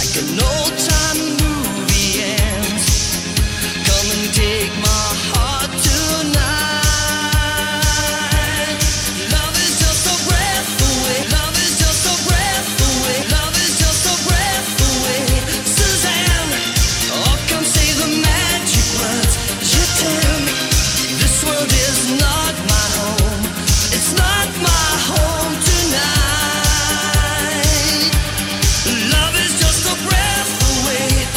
Love is just a breath away.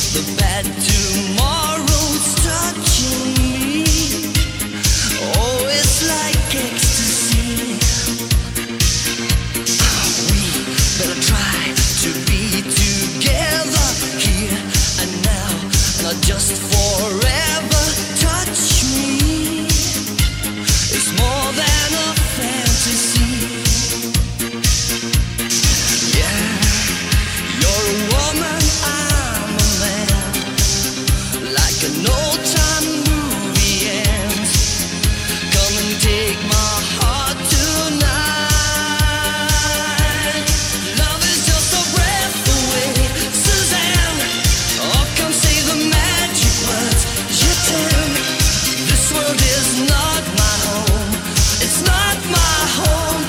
The bad tomorrow's touching me. Oh, it's like ecstasy. We better try to be together here and now, not just forever. Touch me. It's more than a fantasy. Yeah, you're a woman, I'm a man. Like an old-time movie ends. Come and take my heart tonight. Love is just a breath away, Suzanne. Oh, come say the magic words, je t'aime. This world is not my home. It's not my home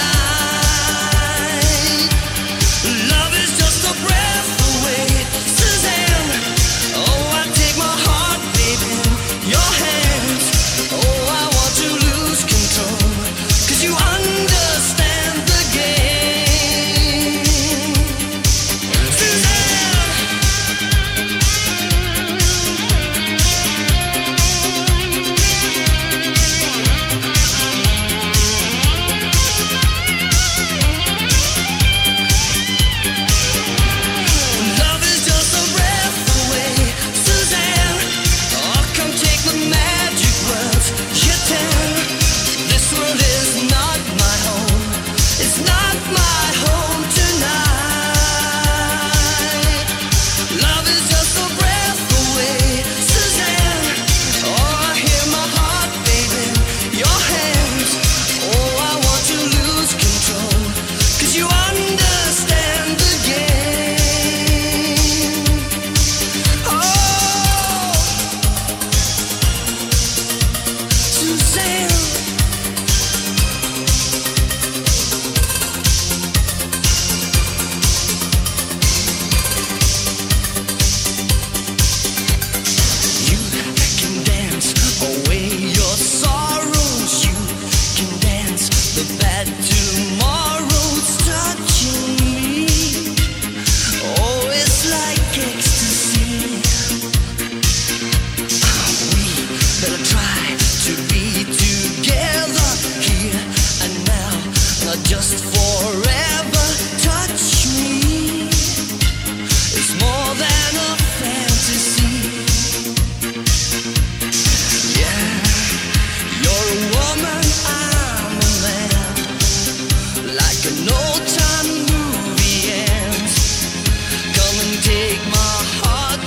tonight. Love is just a breath away, Suzanne. Oh, I take my heart, baby, in your hands. Oh, I want to lose control, 'cause you understand the game, Suzanne. Love is just a breath away, Suzanne. Oh, come take the magic words, je t'aime. This world is not my home. It's not my home tonight. Love is just a breath away, Suzanne. Oh, I hear my heart, baby, your hands. Oh, I want to lose control, 'cause you understand the game. Oh, Suzanne. You can dance away your sorrows. You can dance the bad tomorrow's touching me. Oh, it's like ecstasy. We better try to be together here and now, not just forever. Touch me. It's more than a fantasy. Yeah, you're a woman, I'm a man. Like an old-time movie ends. Come and take my heart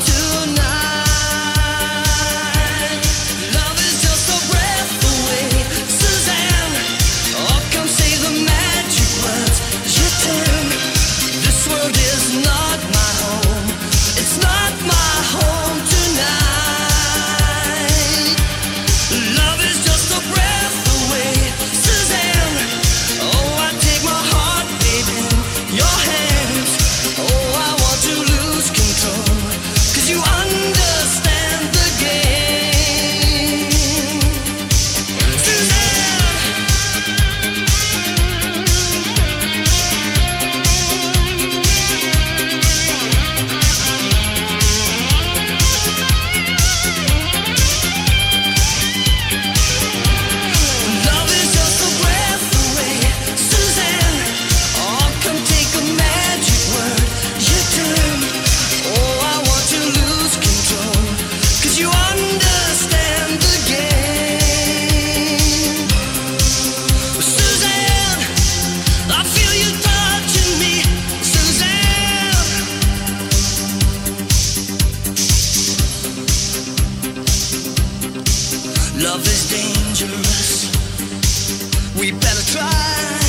tonight. Love is just a breath away, Suzanne. Oh, come say the magic words, je t'aime. This world is not my home. It's not my home tonight. Love is just a breath away, Suzanne. Oh, I take my heart, baby, in your hands. Oh, I want to lose control, 'cause you understand the game, Suzanne. Love is just a breath away, Suzanne. Oh, come take a magic word, je t'aime. Oh, I want to lose control, 'cause you understand the game, Suzanne. I feel you touching me, Suzanne. Love is dangerous. We better try